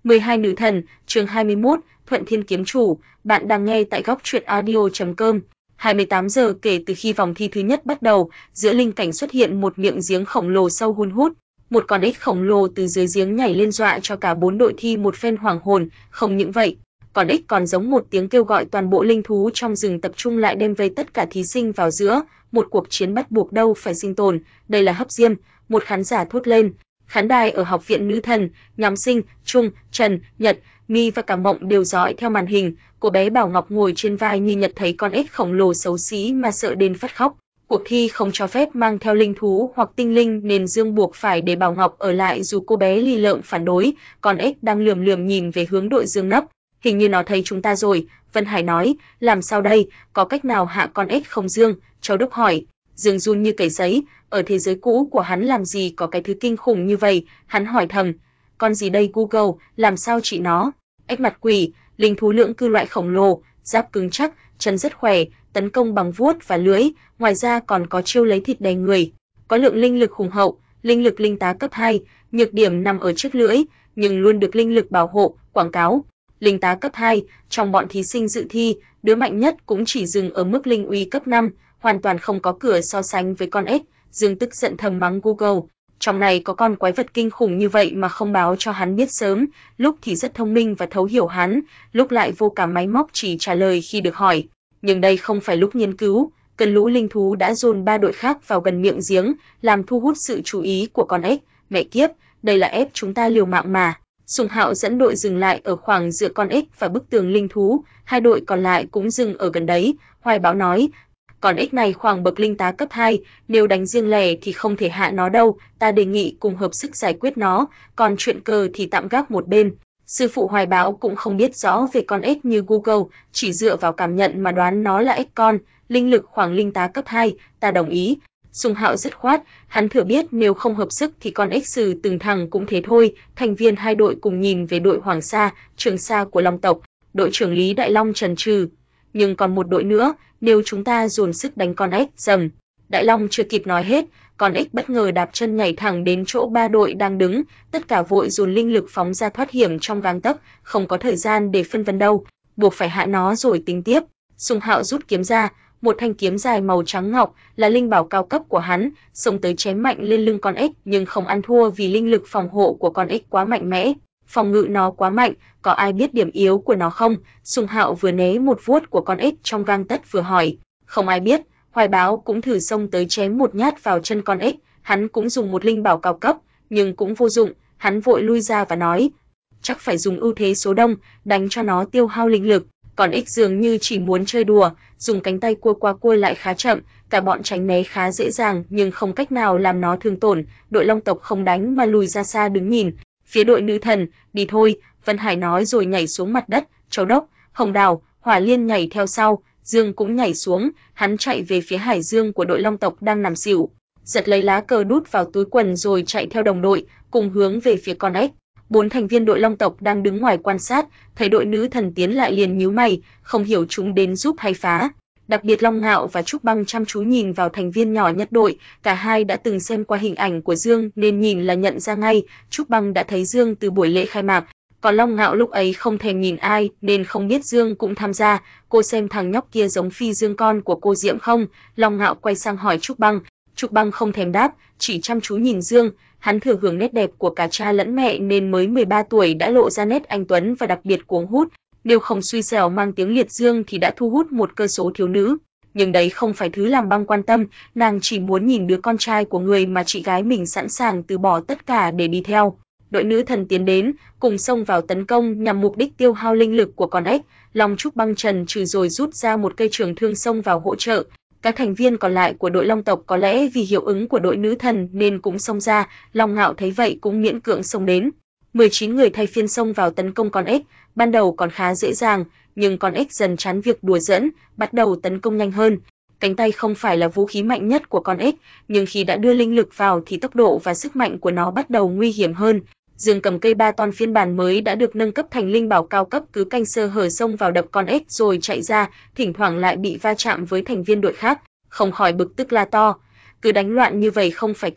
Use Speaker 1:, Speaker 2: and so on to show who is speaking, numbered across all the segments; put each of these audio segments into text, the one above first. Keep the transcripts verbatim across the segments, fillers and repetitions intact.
Speaker 1: mười hai nữ thần, chương hai mươi mốt, Thuận Thiên kiếm chủ, bạn đang nghe tại góc truyện audio chấm com. hai mươi tám giờ kể từ khi vòng thi thứ nhất bắt đầu, giữa linh cảnh xuất hiện một miệng giếng khổng lồ sâu hun hút. Một con ếch khổng lồ từ dưới giếng nhảy lên dọa cho cả bốn đội thi một phen hoảng hồn, không những vậy, con ếch còn giống một tiếng kêu gọi toàn bộ linh thú trong rừng tập trung lại đem vây tất cả thí sinh vào giữa, một cuộc chiến bắt buộc đâu phải sinh tồn, đây là hấp diêm, một khán giả thốt lên. Khán đài ở học viện nữ thần, nhóm Sinh, Trung, Trần, Nhật, My và cả Mộng đều dõi theo màn hình. Cô bé Bảo Ngọc ngồi trên vai Như Nhật thấy con ếch khổng lồ xấu xí mà sợ đến phát khóc. Cuộc thi không cho phép mang theo linh thú hoặc tinh linh nên Dương buộc phải để Bảo Ngọc ở lại dù cô bé lì lợm phản đối. Con ếch đang lườm lườm nhìn về hướng đội Dương nấp. Hình như nó thấy chúng ta rồi, Vân Hải nói, làm sao đây, có cách nào hạ con ếch không Dương? Châu Đốc hỏi. Dương run như cầy sấy, ở thế giới cũ của hắn làm gì có cái thứ kinh khủng như vậy, hắn hỏi thầm. Con gì đây Google, làm sao trị nó? Ếch mặt quỷ, linh thú lưỡng cư loại khổng lồ, giáp cứng chắc, chân rất khỏe, tấn công bằng vuốt và lưỡi, ngoài ra còn có chiêu lấy thịt đè người. Có lượng linh lực hùng hậu, linh lực linh tá cấp hai, nhược điểm nằm ở chiếc lưỡi, nhưng luôn được linh lực bảo hộ, quảng cáo. Linh tá cấp hai, trong bọn thí sinh dự thi, đứa mạnh nhất cũng chỉ dừng ở mức linh uy cấp năm, hoàn toàn không có cửa so sánh với con ếch. Dương tức giận thầm mắng Google, trong này có con quái vật kinh khủng như vậy mà không báo cho hắn biết sớm, lúc thì rất thông minh và thấu hiểu hắn, lúc lại vô cảm máy móc chỉ trả lời khi được hỏi. Nhưng đây không phải lúc nghiên cứu, cơn lũ linh thú đã dồn ba đội khác vào gần miệng giếng, làm thu hút sự chú ý của con ếch. Mẹ kiếp, đây là ép chúng ta liều mạng mà. Sùng Hạo dẫn đội dừng lại ở khoảng giữa con ếch và bức tường linh thú, hai đội còn lại cũng dừng ở gần đấy. Hoài Báo nói, con ếch này khoảng bậc linh tá cấp hai, nếu đánh riêng lẻ thì không thể hạ nó đâu, ta đề nghị cùng hợp sức giải quyết nó, còn chuyện cờ thì tạm gác một bên. Sư phụ Hoài Báo cũng không biết rõ về con ếch như Google, chỉ dựa vào cảm nhận mà đoán nó là ếch con, linh lực khoảng linh tá cấp hai, ta đồng ý. Sùng Hạo dứt khoát, hắn thừa biết nếu không hợp sức thì con ếch sử từng thằng cũng thế thôi. Thành viên hai đội cùng nhìn về đội Hoàng Sa, Trường Sa của Long tộc, đội trưởng Lý Đại Long trần trừ. Nhưng còn một đội nữa, nếu chúng ta dồn sức đánh con ếch, dầm. Đại Long chưa kịp nói hết, con ếch bất ngờ đạp chân nhảy thẳng đến chỗ ba đội đang đứng, tất cả vội dồn linh lực phóng ra thoát hiểm trong gang tấc, không có thời gian để phân vân đâu, buộc phải hạ nó rồi tính tiếp. Sùng Hạo rút kiếm ra, một thanh kiếm dài màu trắng ngọc, là linh bảo cao cấp của hắn, xông tới chém mạnh lên lưng con ếch, nhưng không ăn thua vì linh lực phòng hộ của con ếch quá mạnh mẽ, phòng ngự nó quá mạnh, có ai biết điểm yếu của nó không? Sùng Hạo vừa né một vuốt của con ếch trong gang tấc vừa hỏi. Không ai biết. Hoài Báo cũng thử xông tới chém một nhát vào chân con ếch, hắn cũng dùng một linh bảo cao cấp, nhưng cũng vô dụng, hắn vội lui ra và nói, chắc phải dùng ưu thế số đông, đánh cho nó tiêu hao linh lực. Còn ếch dường như chỉ muốn chơi đùa, dùng cánh tay cua qua cua lại khá chậm, cả bọn tránh né khá dễ dàng nhưng không cách nào làm nó thương tổn. Đội Long tộc không đánh mà lùi ra xa đứng nhìn. Phía đội nữ thần, đi thôi, Vân Hải nói rồi nhảy xuống mặt đất. Châu Đốc, Hồng Đào, Hỏa Liên nhảy theo sau, Dương cũng nhảy xuống, hắn chạy về phía Hải Dương của đội Long tộc đang nằm xỉu, giật lấy lá cờ đút vào túi quần rồi chạy theo đồng đội, cùng hướng về phía con ếch. Bốn thành viên đội Long tộc đang đứng ngoài quan sát, thấy đội nữ thần tiến lại liền nhíu mày, không hiểu chúng đến giúp hay phá. Đặc biệt Long Ngạo và Trúc Băng chăm chú nhìn vào thành viên nhỏ nhất đội, cả hai đã từng xem qua hình ảnh của Dương nên nhìn là nhận ra ngay, Trúc Băng đã thấy Dương từ buổi lễ khai mạc, còn Long Ngạo lúc ấy không thèm nhìn ai nên không biết Dương cũng tham gia. Cô xem thằng nhóc kia giống Phi Dương con của cô Diễm không? Long Ngạo quay sang hỏi Trúc Băng. Trúc Băng không thèm đáp, chỉ chăm chú nhìn Dương. Hắn thừa hưởng nét đẹp của cả cha lẫn mẹ nên mới mười ba tuổi đã lộ ra nét anh tuấn và đặc biệt cuồng hút. Nếu không xui xẻo mang tiếng liệt Dương thì đã thu hút một cơ số thiếu nữ. Nhưng đấy không phải thứ làm Băng quan tâm, nàng chỉ muốn nhìn đứa con trai của người mà chị gái mình sẵn sàng từ bỏ tất cả để đi theo. Đội nữ thần tiến đến, cùng xông vào tấn công nhằm mục đích tiêu hao linh lực của con ếch. Long Trúc Băng trần trừ rồi rút ra một cây trường thương xông vào hỗ trợ. Các thành viên còn lại của đội Long tộc có lẽ vì hiệu ứng của đội nữ thần nên cũng xông ra, Long Ngạo thấy vậy cũng miễn cưỡng xông đến. mười chín người thay phiên xông vào tấn công con ếch, ban đầu còn khá dễ dàng, nhưng con ếch dần chán việc đùa giỡn, bắt đầu tấn công nhanh hơn. Cánh tay không phải là vũ khí mạnh nhất của con ếch, nhưng khi đã đưa linh lực vào thì tốc độ và sức mạnh của nó bắt đầu nguy hiểm hơn. Dương cầm cây ba ton phiên bản mới đã được nâng cấp thành linh bảo cao cấp cứ canh sơ hở xông vào đập con ếch rồi chạy ra, thỉnh thoảng lại bị va chạm với thành viên đội khác, không khỏi bực tức la to. Cứ đánh loạn như vậy không phải cách,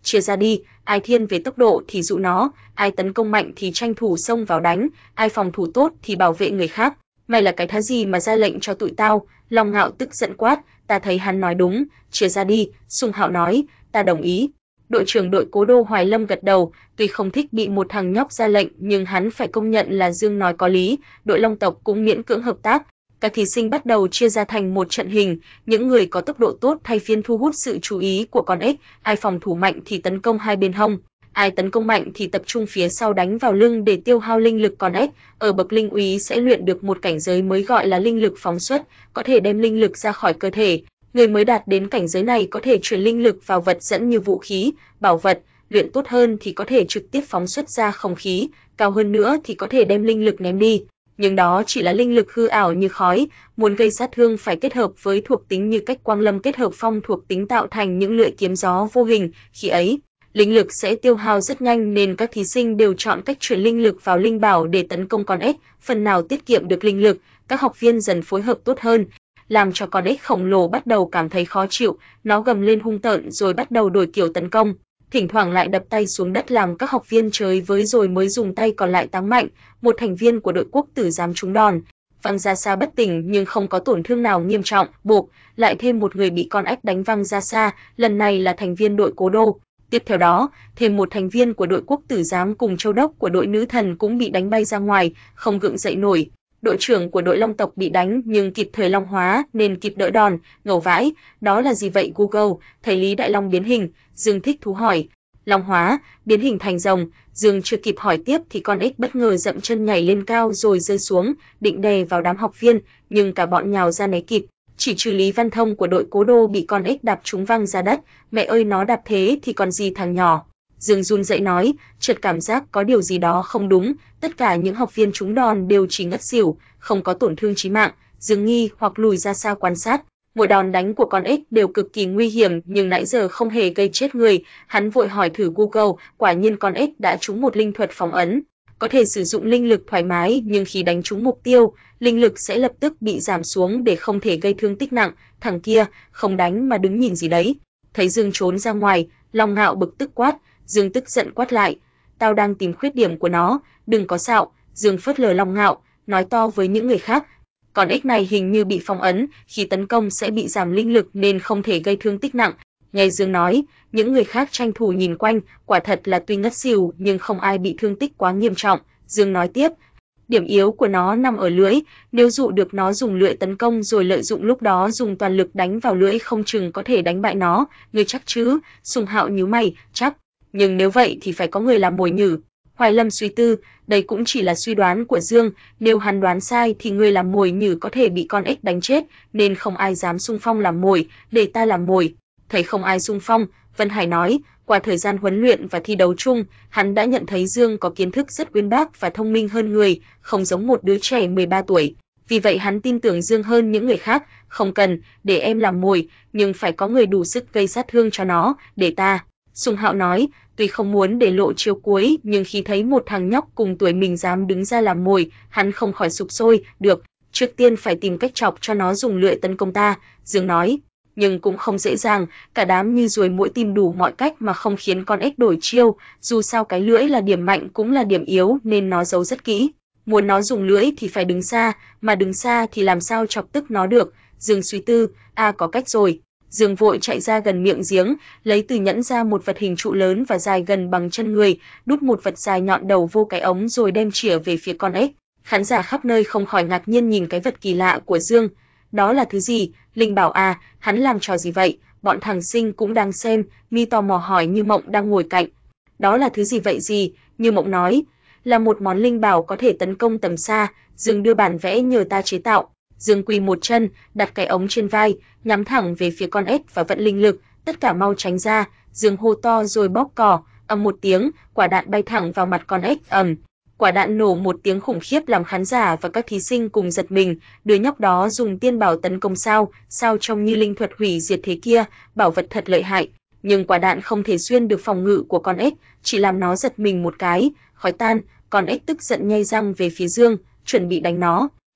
Speaker 1: chia ra đi, ai thiên về tốc độ thì dụ nó, ai tấn công mạnh thì tranh thủ xông vào đánh, ai phòng thủ tốt thì bảo vệ người khác. Mày là cái thá gì mà ra lệnh cho tụi tao? Long Ngạo tức giận quát. Ta thấy hắn nói đúng, chia ra đi. Sung Hạo nói, ta đồng ý. Đội trưởng đội Cố Đô Hoài Lâm gật đầu, tuy không thích bị một thằng nhóc ra lệnh nhưng hắn phải công nhận là Dương nói có lý. Đội Long tộc cũng miễn cưỡng hợp tác. Các thí sinh bắt đầu chia ra thành một trận hình, những người có tốc độ tốt thay phiên thu hút sự chú ý của con ếch, ai phòng thủ mạnh thì tấn công hai bên hông, ai tấn công mạnh thì tập trung phía sau đánh vào lưng để tiêu hao linh lực con ếch. Ở bậc linh úy sẽ luyện được một cảnh giới mới gọi là linh lực phóng xuất, có thể đem linh lực ra khỏi cơ thể. Người mới đạt đến cảnh giới này có thể truyền linh lực vào vật dẫn như vũ khí, bảo vật, luyện tốt hơn thì có thể trực tiếp phóng xuất ra không khí, cao hơn nữa thì có thể đem linh lực ném đi. Nhưng đó chỉ là linh lực hư ảo như khói, muốn gây sát thương phải kết hợp với thuộc tính như cách quang lâm kết hợp phong thuộc tính tạo thành những lưỡi kiếm gió vô hình, khi ấy, linh lực sẽ tiêu hao rất nhanh nên các thí sinh đều chọn cách truyền linh lực vào linh bảo để tấn công con ếch, phần nào tiết kiệm được linh lực, các học viên dần phối hợp tốt hơn, làm cho con ếch khổng lồ bắt đầu cảm thấy khó chịu, nó gầm lên hung tợn rồi bắt đầu đổi kiểu tấn công. Thỉnh thoảng lại đập tay xuống đất làm các học viên chơi với rồi mới dùng tay còn lại táng mạnh, một thành viên của đội Quốc tử giám trúng đòn, văng ra xa bất tỉnh nhưng không có tổn thương nào nghiêm trọng, buộc lại thêm một người bị con ếch đánh văng ra xa, lần này là thành viên đội Cố Đô. Tiếp theo đó, thêm một thành viên của đội Quốc tử giám cùng châu đốc của đội Nữ thần cũng bị đánh bay ra ngoài, không gượng dậy nổi. Đội trưởng của đội Long tộc bị đánh nhưng kịp thời long hóa nên kịp đỡ đòn, ngầu vãi, đó là gì vậy Google? Thầy Lý Đại Long biến hình, Dương thích thú hỏi. Long hóa, biến hình thành rồng, Dương chưa kịp hỏi tiếp thì con ếch bất ngờ dậm chân nhảy lên cao rồi rơi xuống, định đè vào đám học viên, nhưng cả bọn nhào ra né kịp. Chỉ trừ Lý Văn Thông của đội Cố Đô bị con ếch đạp trúng văng ra đất, mẹ ơi nó đạp thế thì còn gì thằng nhỏ. Dương run rẩy nói, chợt cảm giác có điều gì đó không đúng, tất cả những học viên trúng đòn đều chỉ ngất xỉu, không có tổn thương chí mạng. Dương nghi hoặc lùi ra xa quan sát. Mỗi đòn đánh của con ếch đều cực kỳ nguy hiểm nhưng nãy giờ không hề gây chết người, hắn vội hỏi thử Google, quả nhiên con ếch đã trúng một linh thuật phóng ấn, có thể sử dụng linh lực thoải mái nhưng khi đánh trúng mục tiêu, linh lực sẽ lập tức bị giảm xuống để không thể gây thương tích nặng. Thằng kia, không đánh mà đứng nhìn gì đấy. Thấy Dương trốn ra ngoài, Long Ngạo bực tức quát, Dương tức giận quát lại, tao đang tìm khuyết điểm của nó, đừng có xạo. Dương phớt lờ Long Ngạo, nói to với những người khác, con ếch này hình như bị phong ấn, khi tấn công sẽ bị giảm linh lực nên không thể gây thương tích nặng. Nghe Dương nói, những người khác tranh thủ nhìn quanh, quả thật là tuy ngất xỉu nhưng không ai bị thương tích quá nghiêm trọng. Dương nói tiếp, điểm yếu của nó nằm ở lưỡi, nếu dụ được nó dùng lưỡi tấn công rồi lợi dụng lúc đó dùng toàn lực đánh vào lưỡi không chừng có thể đánh bại nó. Ngươi chắc chứ? Sùng Hạo nhíu mày, chắc, nhưng nếu vậy thì phải có người làm mồi nhử. Hoài Lâm suy tư, đây cũng chỉ là suy đoán của Dương, nếu hắn đoán sai thì người làm mồi nhử có thể bị con ếch đánh chết, nên không ai dám xung phong làm mồi, để ta làm mồi. Thấy không ai xung phong, Vân Hải nói, qua thời gian huấn luyện và thi đấu chung, hắn đã nhận thấy Dương có kiến thức rất uyên bác và thông minh hơn người, không giống một đứa trẻ mười ba tuổi. Vì vậy hắn tin tưởng Dương hơn những người khác, không cần, để em làm mồi, nhưng phải có người đủ sức gây sát thương cho nó, để ta. Sùng Hạo nói, tuy không muốn để lộ chiêu cuối, nhưng khi thấy một thằng nhóc cùng tuổi mình dám đứng ra làm mồi, hắn không khỏi sục sôi, được, trước tiên phải tìm cách chọc cho nó dùng lưỡi tấn công ta, Dương nói. Nhưng cũng không dễ dàng, cả đám như ruồi muỗi tìm đủ mọi cách mà không khiến con ếch đổi chiêu, dù sao cái lưỡi là điểm mạnh cũng là điểm yếu nên nó giấu rất kỹ. Muốn nó dùng lưỡi thì phải đứng xa, mà đứng xa thì làm sao chọc tức nó được. Dương suy tư, à có cách rồi. Dương vội chạy ra gần miệng giếng, lấy từ nhẫn ra một vật hình trụ lớn và dài gần bằng chân người, đút một vật dài nhọn đầu vô cái ống rồi đem chĩa về phía con ếch. Khán giả khắp nơi không khỏi ngạc nhiên nhìn cái vật kỳ lạ của Dương. Đó là thứ gì? Linh bảo à, hắn làm trò gì vậy? Bọn thằng Sinh cũng đang xem, Mi tò mò hỏi Như Mộng đang ngồi cạnh. Đó là thứ gì vậy gì? Như Mộng nói, là một món linh bảo có thể tấn công tầm xa, Dương đưa bản vẽ nhờ ta chế tạo. Dương quỳ một chân, đặt cái ống trên vai, nhắm thẳng về phía con ếch và vận linh lực, tất cả mau tránh ra. Dương hô to rồi bóp cò, ầm một tiếng, quả đạn bay thẳng vào mặt con ếch, ầm. Quả đạn nổ một tiếng khủng khiếp làm khán giả và các thí sinh cùng giật mình, đứa nhóc đó dùng tiên bảo tấn công sao, sao trông như linh thuật hủy diệt thế kia, bảo vật thật lợi hại, nhưng quả đạn không thể xuyên được phòng ngự của con ếch, chỉ làm nó giật mình một cái, khói tan, con ếch tức giận nhay răng về phía Dương, chuẩn bị đánh nó.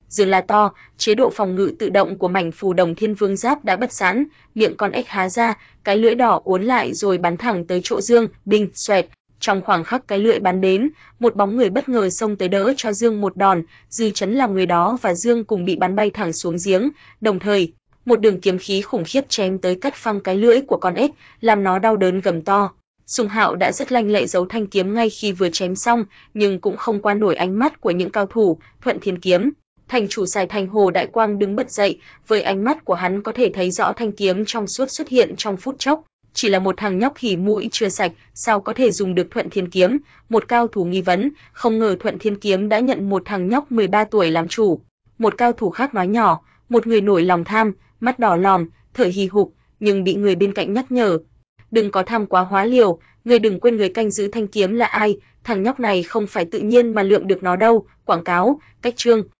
Speaker 1: Dương la to, chế độ phòng ngự tự động của mảnh phù đồng thiên vương giáp đã bật sẵn, miệng con ếch há ra, cái lưỡi đỏ uốn lại rồi bắn thẳng tới chỗ Dương, đinh, xoẹt. Trong khoảng khắc cái lưỡi bắn đến, một bóng người bất ngờ xông tới đỡ cho Dương một đòn, dư chấn làm người đó và Dương cùng bị bắn bay thẳng xuống giếng, đồng thời, một đường kiếm khí khủng khiếp chém tới cắt phăng cái lưỡi của con ếch, làm nó đau đớn gầm to. Sùng Hạo đã rất lanh lẹ giấu thanh kiếm ngay khi vừa chém xong, nhưng cũng không qua nổi ánh mắt của những cao thủ, Thuận Thiên Kiếm. Thành chủ Sài Thành Hồ Đại Quang đứng bật dậy, với ánh mắt của hắn có thể thấy rõ thanh kiếm trong suốt xuất hiện trong phút chốc. Chỉ là một thằng nhóc khỉ mũi chưa sạch, sao có thể dùng được Thuận Thiên Kiếm? Một cao thủ nghi vấn, không ngờ Thuận Thiên Kiếm đã nhận một thằng nhóc mười ba tuổi làm chủ. Một cao thủ khác nói nhỏ, một người nổi lòng tham, mắt đỏ lòm, thở hì hục, nhưng bị người bên cạnh nhắc nhở. Đừng có tham quá hóa liều, người đừng quên người canh giữ thanh kiếm là ai, thằng nhóc này không phải tự nhiên mà lượm được nó đâu. Quảng cáo, cách chương.